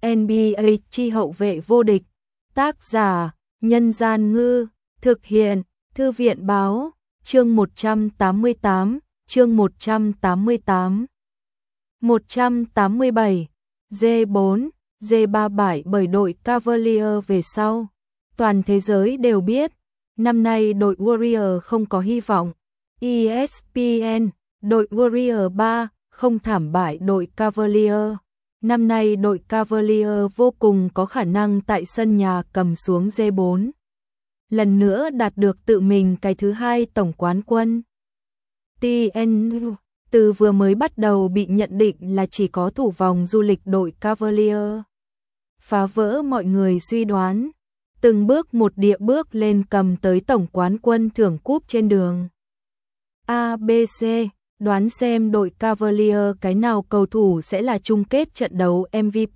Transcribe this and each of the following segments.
NBA chi hậu vệ vô địch. Tác giả: Nhân Gian Ngư. Thực hiện: Thư viện Báo. Chương 188. Chương 188. 187. J4, J3 bởi đội Cavaliers về sau. Toàn thế giới đều biết, năm nay đội Warrior không có hy vọng. ESPN, đội Warrior 3 không thảm bại đội Cavaliers. Năm nay đội Cavaliers vô cùng có khả năng tại sân nhà cầm xuống J4. Lần nữa đạt được tự mình cái thứ hai tổng quán quân. TNU từ vừa mới bắt đầu bị nhận định là chỉ có thủ vòng du lịch đội Cavaliers. Phá vỡ mọi người suy đoán, từng bước một địa bước lên cầm tới tổng quán quân thưởng cúp trên đường. ABC, đoán xem đội Cavaliers cái nào cầu thủ sẽ là chung kết trận đấu MVP.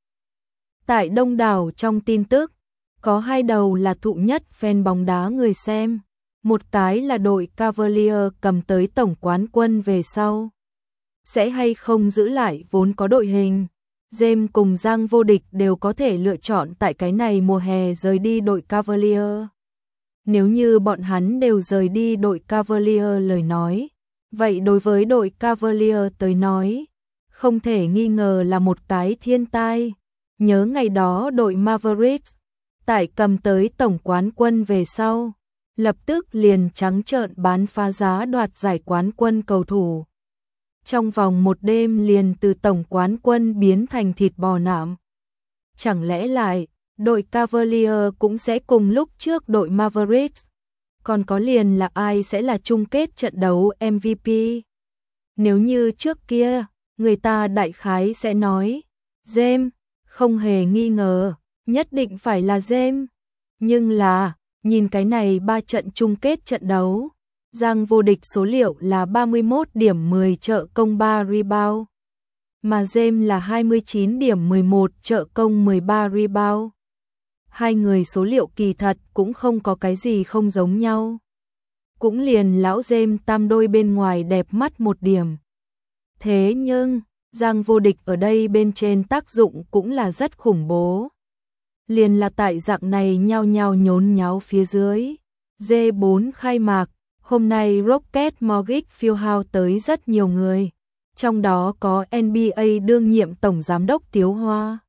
Tại đông đảo trong tin tức, có hai đầu là thụ nhất fan bóng đá người xem. Một cái là đội Cavaliers cầm tới tổng quán quân về sau sẽ hay không giữ lại vốn có đội hình. James cùng Giang vô địch đều có thể lựa chọn tại cái này mùa hè rời đi đội Cavaliers. Nếu như bọn hắn đều rời đi đội Cavaliers lời nói, vậy đối với đội Cavaliers tới nói, không thể nghi ngờ là một cái thiên tai. Nhớ ngày đó đội Mavericks tại cầm tới tổng quán quân về sau, lập tức liền trắng trợn bán phá giá đoạt giải quán quân cầu thủ. Trong vòng một đêm liền từ tổng quán quân biến thành thịt bò nạm. Chẳng lẽ lại, đội Cavaliers cũng sẽ cùng lúc trước đội Mavericks? Còn có liền là ai sẽ là chung kết trận đấu MVP? Nếu như trước kia, người ta đại khái sẽ nói, James, không hề nghi ngờ, nhất định phải là James. Nhưng là, nhìn cái này 3 trận chung kết trận đấu, Giang vô địch số liệu là 31 điểm 10 trợ công 3 rebound, mà James là 29 điểm 11 trợ công 13 rebound. Hai người số liệu kỳ thật cũng không có cái gì không giống nhau. Cũng liền lão James tam đôi bên ngoài đẹp mắt một điểm. Thế nhưng, Giang vô địch ở đây bên trên tác dụng cũng là rất khủng bố. Liền là tại dạng này nhao nhao nhốn nháo phía dưới. J4 khai mạc, hôm nay Rocket Mortgage Fieldhouse tới rất nhiều người. Trong đó có NBA đương nhiệm tổng giám đốc Tiếu Hoa.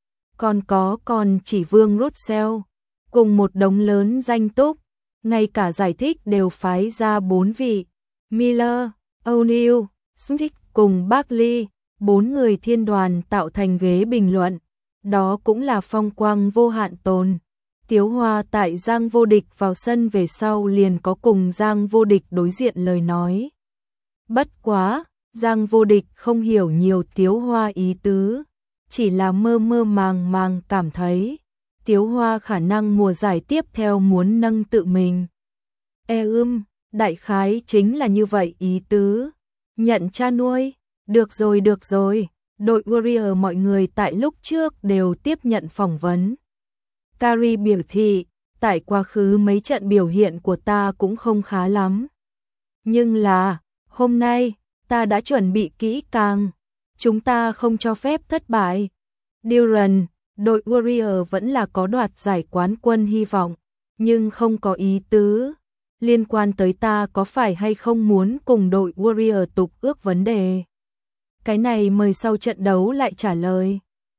Còn chỉ Vương Russell, cùng một đống lớn danh túc, ngay cả giải thích đều phái ra 4 vị. Miller, O'Neal, Smith cùng Barkley, 4 người thiên đoàn tạo thành ghế bình luận. Đó cũng là phong quang vô hạn tồn. Tiếu Hoa tại Giang vô địch vào sân về sau liền có cùng Giang vô địch đối diện lời nói. Bất quá, Giang vô địch không hiểu nhiều Tiếu Hoa ý tứ, chỉ là mơ mơ màng màng cảm thấy Tiếu Hoa khả năng mùa giải tiếp theo muốn nâng tự mình. Đại khái chính là như vậy ý tứ. Nhận cha nuôi, được rồi. Đội Warrior mọi người tại lúc trước đều tiếp nhận phỏng vấn. Curry biểu thị, tại quá khứ mấy trận biểu hiện của ta cũng không khá lắm. Nhưng là, hôm nay, ta đã chuẩn bị kỹ càng. Chúng ta không cho phép thất bại. Durant, đội Warrior vẫn là có đoạt giải quán quân hy vọng, nhưng không có ý tứ liên quan tới ta có phải hay không muốn cùng đội Warrior tục ước vấn đề. Cái này mời sau trận đấu lại trả lời.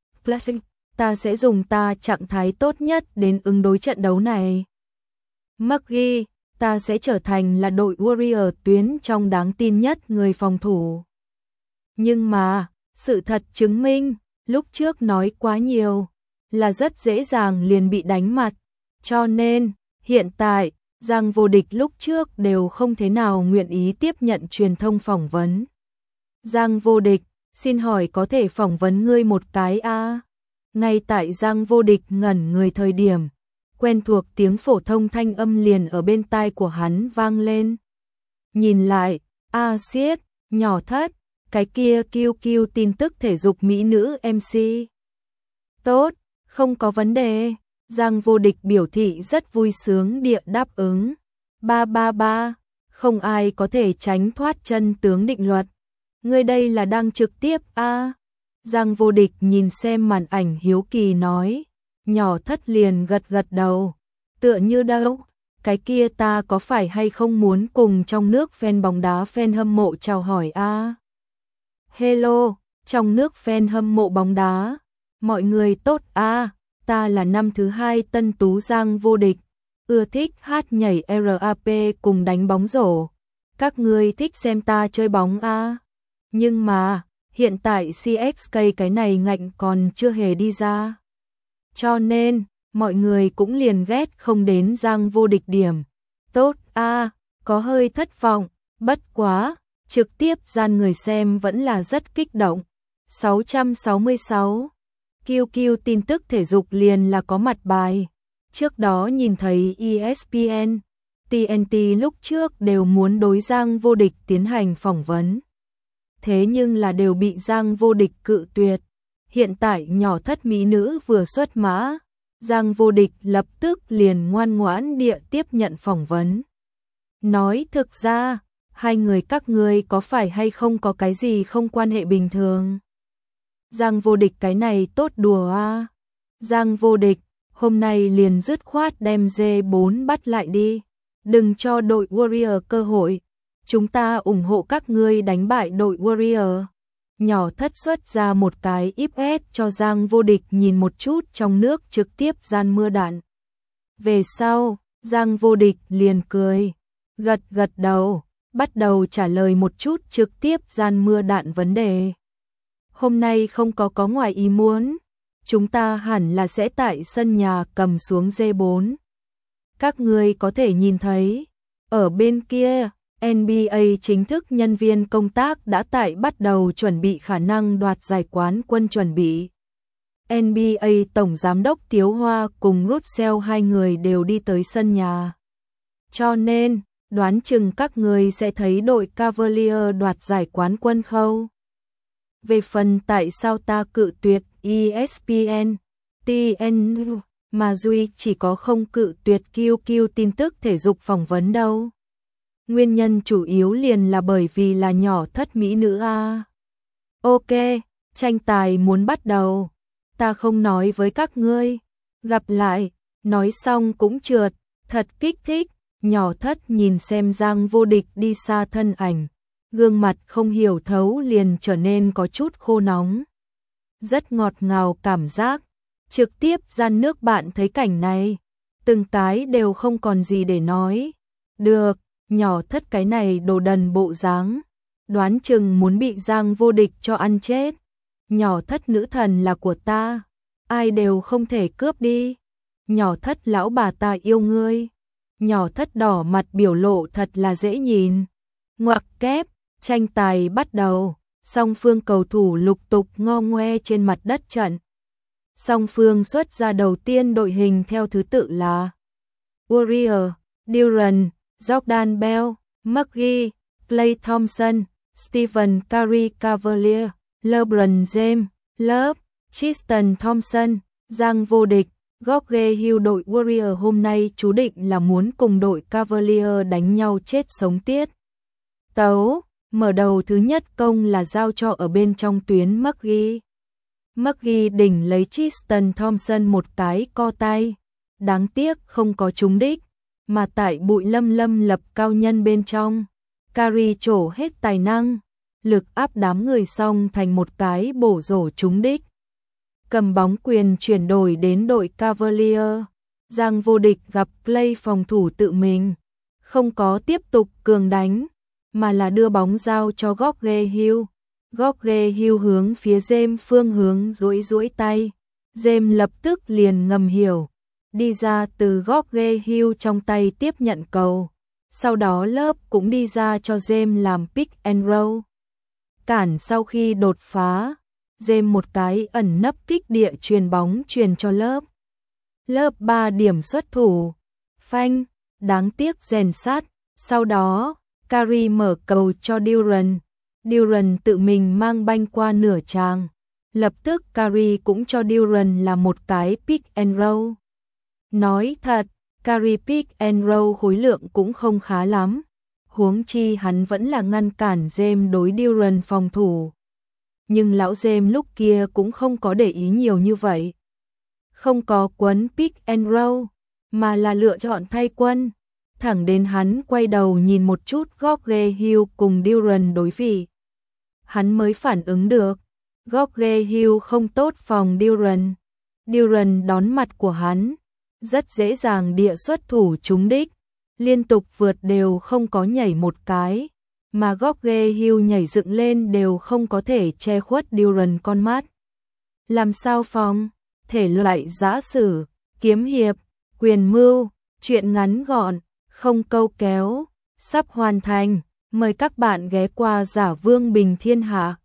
Ta sẽ dùng ta trạng thái tốt nhất đến ứng đối trận đấu này. McGee, ta sẽ trở thành là đội Warrior tuyến trong đáng tin nhất người phòng thủ. Nhưng mà, sự thật chứng minh, lúc trước nói quá nhiều, là rất dễ dàng liền bị đánh mặt. Cho nên, hiện tại, Giang vô địch lúc trước đều không thế nào nguyện ý tiếp nhận truyền thông phỏng vấn. Giang vô địch, xin hỏi có thể phỏng vấn ngươi một cái a? Ngay tại Giang vô địch ngẩn người thời điểm, quen thuộc tiếng phổ thông thanh âm liền ở bên tai của hắn vang lên. Nhìn lại, xiết, nhỏ thất, cái kia QQ tin tức thể dục mỹ nữ MC. Tốt, không có vấn đề. Giang vô địch biểu thị rất vui sướng địa đáp ứng. 333, không ai có thể tránh thoát chân tướng định luật. Ngươi đây là đang trực tiếp a? Giang Vô Địch nhìn xem màn ảnh hiếu kỳ nói, nhỏ thất liền gật gật đầu, tựa như đâu, cái kia ta có phải hay không muốn cùng trong nước fan bóng đá fan hâm mộ chào hỏi a? Hello, trong nước fan hâm mộ bóng đá, mọi người tốt a, ta là năm thứ 2 tân tú Giang Vô Địch, ưa thích hát nhảy rap cùng đánh bóng rổ. Các ngươi thích xem ta chơi bóng a? Nhưng mà, hiện tại CSK cái này ngạnh còn chưa hề đi ra. Cho nên, mọi người cũng liền ghét không đến Giang Vô Địch điểm. Tốt a, có hơi thất vọng, bất quá, trực tiếp gian người xem vẫn là rất kích động. 666 QQ tin tức thể dục liền là có mặt bài. Trước đó nhìn thấy ESPN, TNT lúc trước đều muốn đối Giang Vô Địch tiến hành phỏng vấn. Thế nhưng là đều bị Giang Vô Địch cự tuyệt. Hiện tại nhỏ thất mỹ nữ vừa xuất mã, Giang Vô Địch lập tức liền ngoan ngoãn địa tiếp nhận phỏng vấn. Nói thực ra, hai người các ngươi có phải hay không có cái gì không quan hệ bình thường? Giang Vô Địch cái này tốt đùa a. Giang Vô Địch, hôm nay liền dứt khoát đem J4 bắt lại đi. Đừng cho đội Warrior cơ hội. Chúng ta ủng hộ các ngươi đánh bại đội Warrior. Nhỏ thất xuất ra một cái IPS cho Giang Vô Địch nhìn một chút trong nước trực tiếp gian mưa đạn. Về sau, Giang Vô Địch liền cười, gật gật đầu, bắt đầu trả lời một chút trực tiếp gian mưa đạn vấn đề. Hôm nay không có ngoài ý muốn, chúng ta hẳn là sẽ tại sân nhà cầm xuống J4. Các ngươi có thể nhìn thấy, ở bên kia, NBA chính thức nhân viên công tác đã tại bắt đầu chuẩn bị khả năng đoạt giải quán quân chuẩn bị. NBA Tổng Giám đốc Tiếu Hoa cùng Russell hai người đều đi tới sân nhà. Cho nên, đoán chừng các người sẽ thấy đội Cavalier đoạt giải quán quân không? Về phần tại sao ta cự tuyệt ESPN, TN, mà Duy chỉ có không cự tuyệt QQ tin tức thể dục phỏng vấn đâu. Nguyên nhân chủ yếu liền là bởi vì là nhỏ thất mỹ nữ a. Ok, tranh tài muốn bắt đầu. Ta không nói với các ngươi. Gặp lại, nói xong cũng trượt, thật kích thích. Nhỏ thất nhìn xem Giang Vô Địch đi xa thân ảnh, gương mặt không hiểu thấu liền trở nên có chút khô nóng. Rất ngọt ngào cảm giác, trực tiếp gian nước bạn thấy cảnh này, từng cái đều không còn gì để nói. Được, nhỏ thất cái này đồ đần bộ dáng, đoán chừng muốn bị Giang Vô Địch cho ăn chết. Nhỏ thất nữ thần là của ta, ai đều không thể cướp đi. Nhỏ thất lão bà ta yêu ngươi. Nhỏ thất đỏ mặt biểu lộ thật là dễ nhìn. Ngoặc kép, tranh tài bắt đầu, song phương cầu thủ lục tục ngo ngoe trên mặt đất trận. Song phương xuất ra đầu tiên đội hình theo thứ tự là Warrior, Durant, Jordan Bell, McGee, Klay Thompson, Stephen Curry Cavalier, LeBron James, Love, Tristan Thompson, Giang Vô Địch. George Hill đội Warrior hôm nay chú định là muốn cùng đội Cavalier đánh nhau chết sống tiết. Tấu, mở đầu thứ nhất công là giao cho ở bên trong tuyến McGee. McGee đỉnh lấy Tristan Thompson một cái co tay. Đáng tiếc không có trúng đích, mà tại bụi lâm lập cao nhân bên trong. Curry trổ hết tài năng, lực áp đám người xong thành một cái bổ rổ trúng đích. Cầm bóng quyền chuyển đổi đến đội Cavalier. Giang Vô Địch gặp Klay phòng thủ tự mình, không có tiếp tục cường đánh, mà là đưa bóng giao cho George Hill. George Hill hướng phía James phương hướng duỗi tay. James lập tức liền ngầm hiểu, đi ra từ George Hill trong tay tiếp nhận cầu. Sau đó Love cũng đi ra cho James làm pick and roll. Cản sau khi đột phá, James một cái ẩn nấp kích địa truyền bóng truyền cho Love. Love 3 điểm xuất thủ. Phanh, đáng tiếc rèn sát. Sau đó, Curry mở cầu cho Durant. Durant tự mình mang banh qua nửa tràng. Lập tức Curry cũng cho Durant là một cái pick and roll. Nói thật, Curry pick and roll khối lượng cũng không khá lắm. Huống chi hắn vẫn là ngăn cản James đối Durant phòng thủ. nhưng lão James lúc kia cũng không có để ý nhiều như vậy. Không có quấn pick and roll, mà là lựa chọn thay quân. Thẳng đến hắn quay đầu nhìn một chút George Hill cùng Duran đối vị. Hắn mới phản ứng được, George Hill không tốt phòng Duran. Duran đón mặt của hắn, rất dễ dàng địa xuất thủ trúng đích, liên tục vượt đều không có nhảy một cái, mà George Hill nhảy dựng lên đều không có thể che khuất Duran con mắt. Làm sao phòng? Thể loại giã sử, kiếm hiệp, quyền mưu, truyện ngắn gọn, không câu kéo, sắp hoàn thành. Mời các bạn ghé qua Giả Vương Bình Thiên Hạ.